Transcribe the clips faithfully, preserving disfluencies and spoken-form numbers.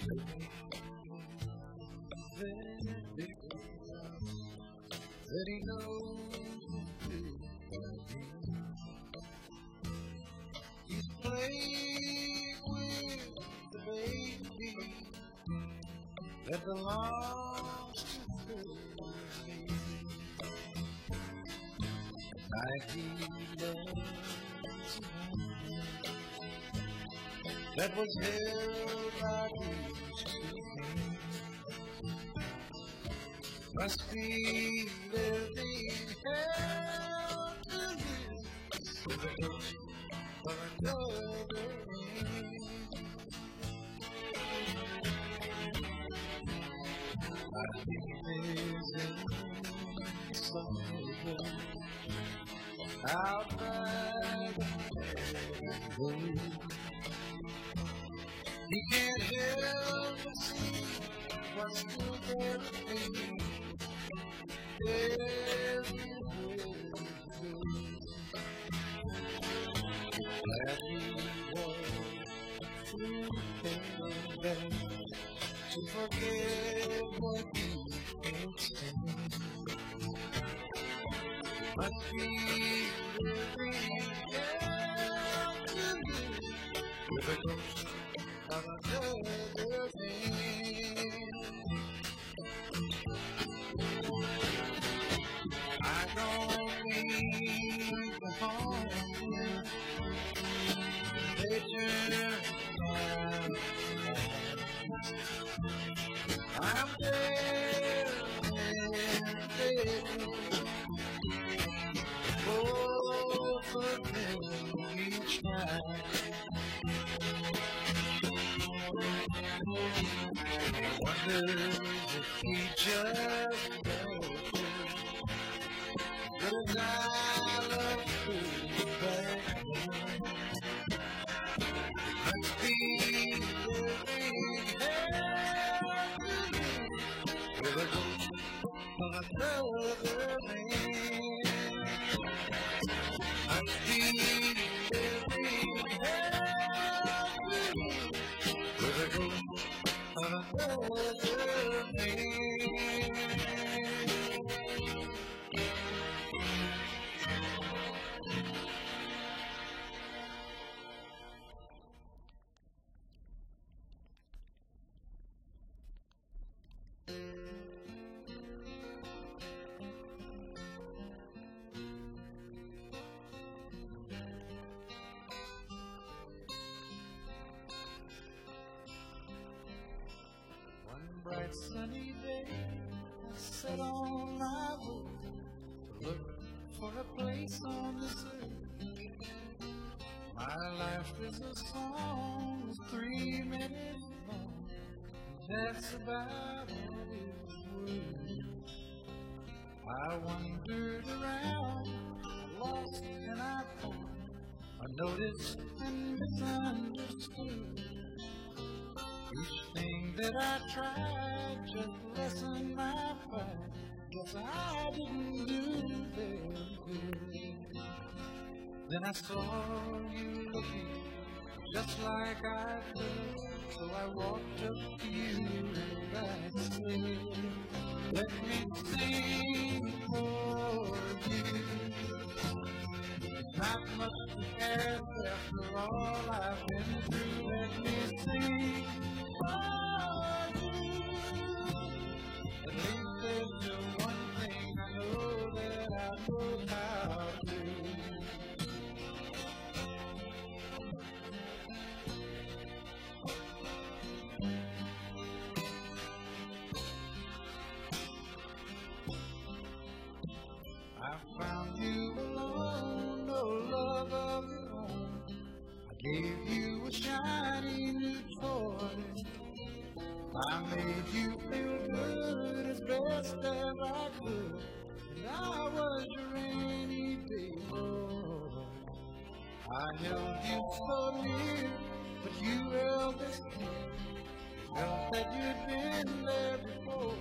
that he knows he's playing with the baby that belongs to me. Like he loves a woman that was held by these two hands. Must be living hell to live with the ghost of another man. I think there's somewhere out by the road. He can't help but see what's still there to be. Everywhere he goes, glad he walked through pain to forget what he can't stand. Must be living hell to live with a ghost of another man. I don't need the home. They turn around. I'm there and there. Both of them each night. Wonder if he just knows that I love her back home. Must be living hell with a ghost of another man. Must be living hell with a ghost of another man. One bright sunny day, I sat on my roof to look for a place on this earth. My life is a song, it's three minutes long. That's about all it's worth. I wandered around, I lost and I found, I noticed and misunderstood. Each thing that I tried just lessened my pride. Guess I didn't do very good. Then I saw you looking just like I could, so I walked up to you and I said, let me sing for you. Not much to ask after all I've been through. Let me sing for you. At least there's just one thing I know that I know how to do. I found you alone, no love of your own. I gave you a shiny new toy. I made you feel good as best as I could, and I was your rainy day boy. I held you so near, but you held this near. Felt that you'd been there before.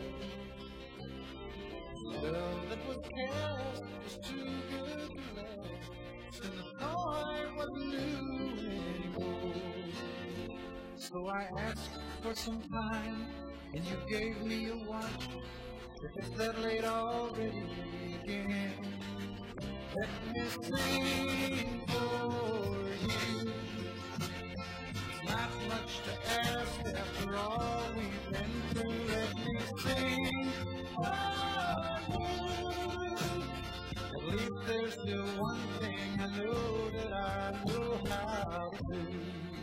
Love that was cast was too good to last, and the toy wasn't new anymore. So I asked for some time, and you gave me a watch. If it's that late already again, let me sing for you. It's not much to ask after all we've been through. Let me sing for you. At least there's still one thing I know that I know how to do.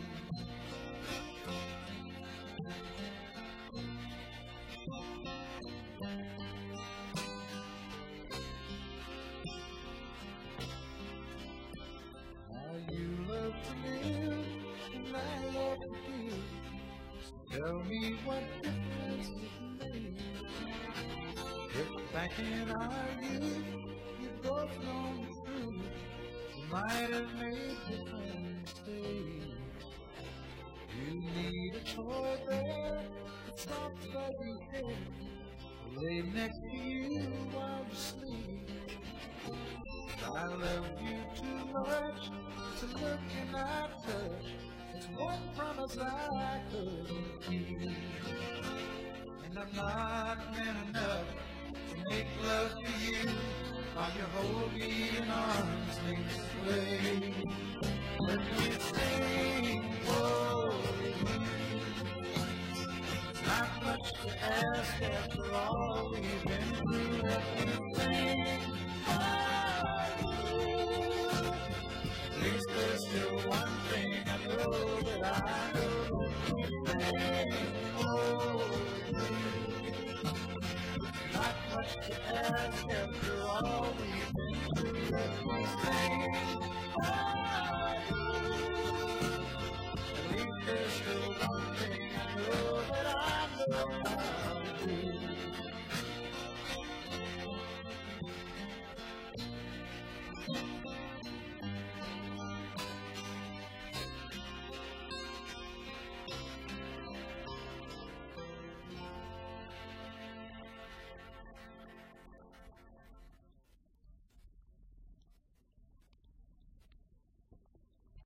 Tell me what difference it made. If back in our youth you both known the truth, you might have made different mistakes. You need a toy there that's soft like you head, lay next to you while you sleep. I love you too much to look and not touch. It's one promise I couldn't keep, and I'm not man enough to make love to you while you hold me in arms length away. Let me sing for you. It's not much to ask after all we've been through. Let me sing for you. At least there's still one thing I know that I know. Not much to ask after all we've been through. Let me sing for you. At least there's still one thing I know that I know.